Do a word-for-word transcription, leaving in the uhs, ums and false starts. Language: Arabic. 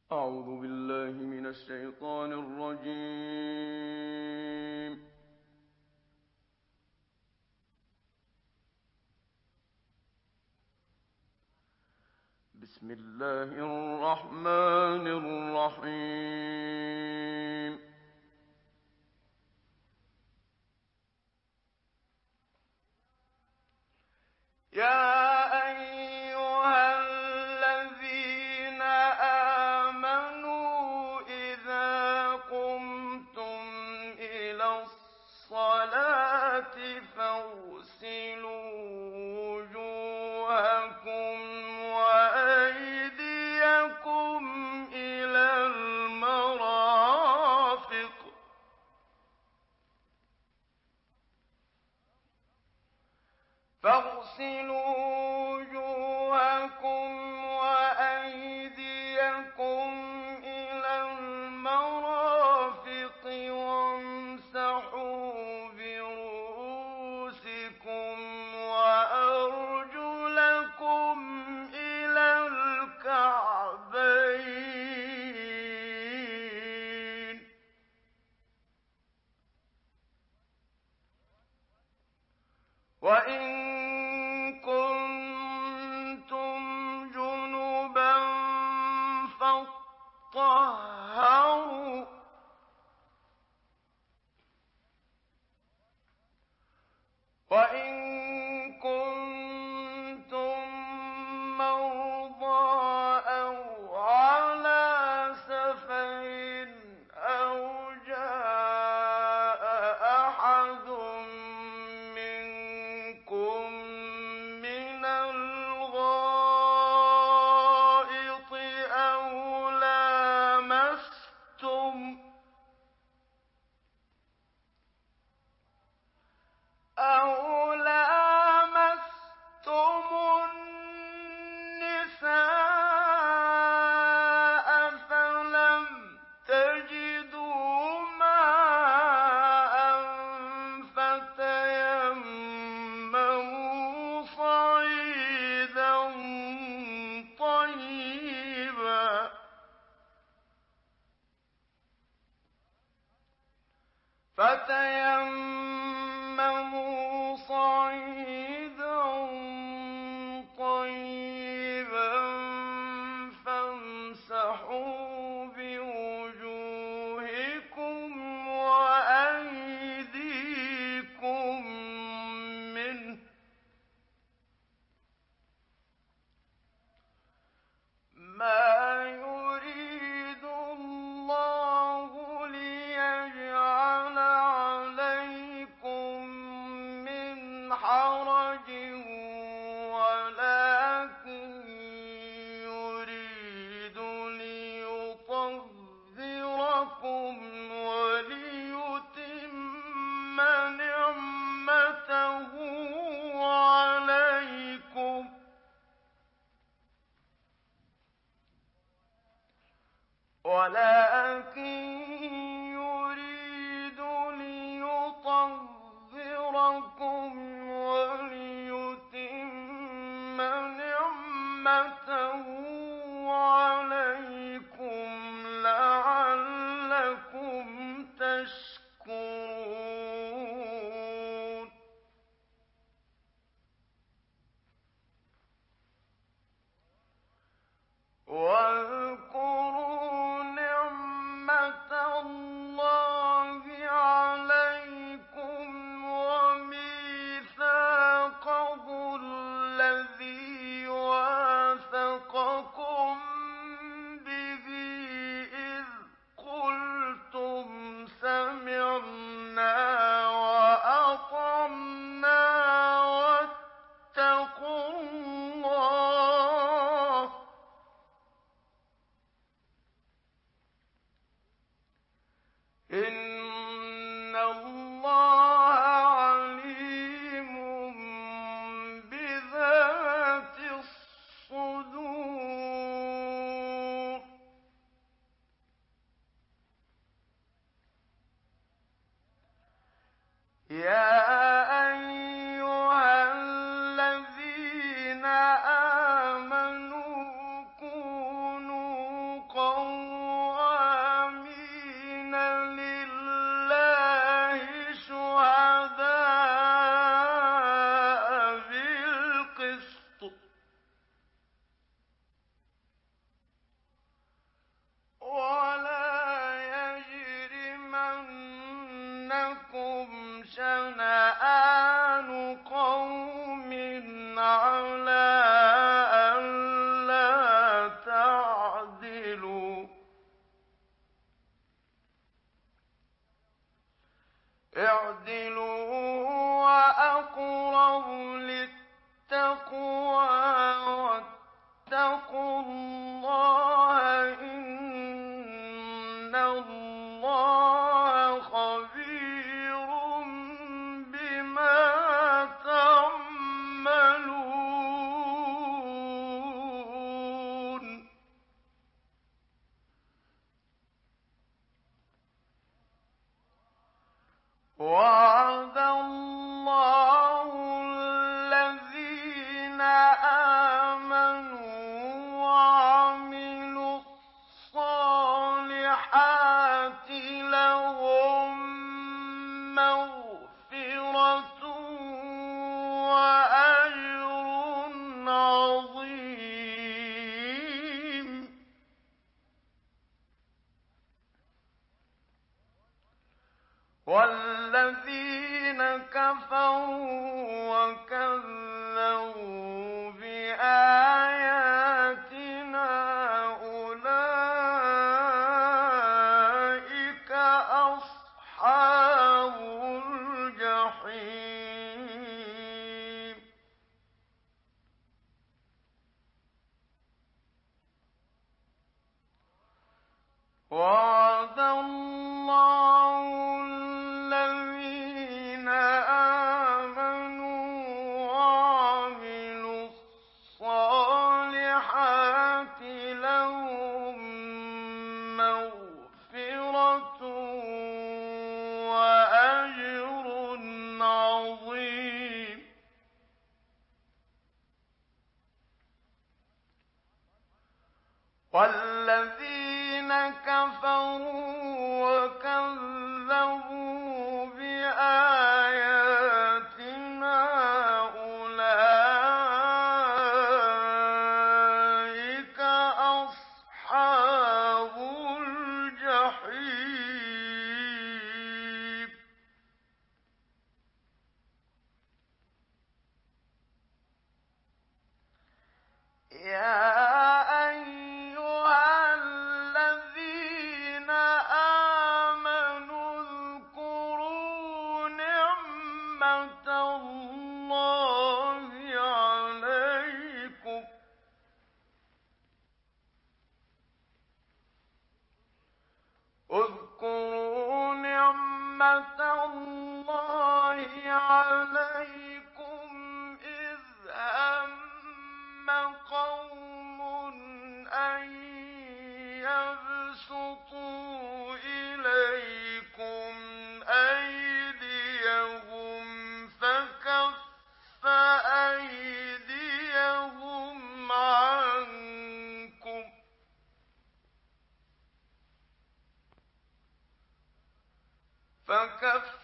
أعوذ بالله من الشيطان الرجيم. بسم الله الرحمن الرحيم. يا أيها الذين آمنوا إذا قمتم إلى الصلاة فاغسلوا وجوهكم وأيديكم إلى المرافق فاغسلوا وجوهكم وأيديكم إلى المرافق وامسحوا برؤوسكم وأرجلكم إلى الكعبين وإن كنتم جنبا فاطهروا وإن كنتم مرضى أو على سفر أو جاء أحد منكم من الغائط أو لامستم أو لامستم النساء فلم تجدوا ماء فتيمموا صعيدا طيبا فتيمموا صعيدا طيبا فامسحوا بوجوهكم وأيديكم منه ما يريد الله ليجعل عليكم من حرج ولكن يريد ليطهركم وليتم نعمته عليكم ولكن يريد ليطهركم وليتم نعمته عليكم لعلكم تشكرون واذكروا نعمة وَالَّذِينَ كَفَرُوا وَكَذَّبُوا بِآيَاتِنَا أُولَٰئِكَ أَصْحَابُ الْجَحِيمِ وَعَدَ اللَّهُ الَّذِينَ آمَنُوا وَعَمِلُوا الصَّالِحَاتِ لَهُم مَّغْفِرَةٌ وَأَجْرٌ عَظِيمٌ وَالَّذِينَ كَفَرُوا وَكَذَّبُوا بِآيَاتِنَا أُولَٰئِكَ أَصْحَابُ الْجَحِيمِ يَا أَيُّهَا الَّذِينَ آمَنُوا اذْكُرُوا نِعْمَةَ اللَّهِ عَلَيْكُمْ اذْكُرُوا نِعْمَةَ اللَّهِ عَلَيْكُمْ إِذْ هَمَّ قَوْمٌ أَن يَبْسُطُوا إِلَيْكُمْ أَيْدِيَهُمْ فَكَفَّ أَيْدِيَهُمْ عَنكُمْ فَكَفَّ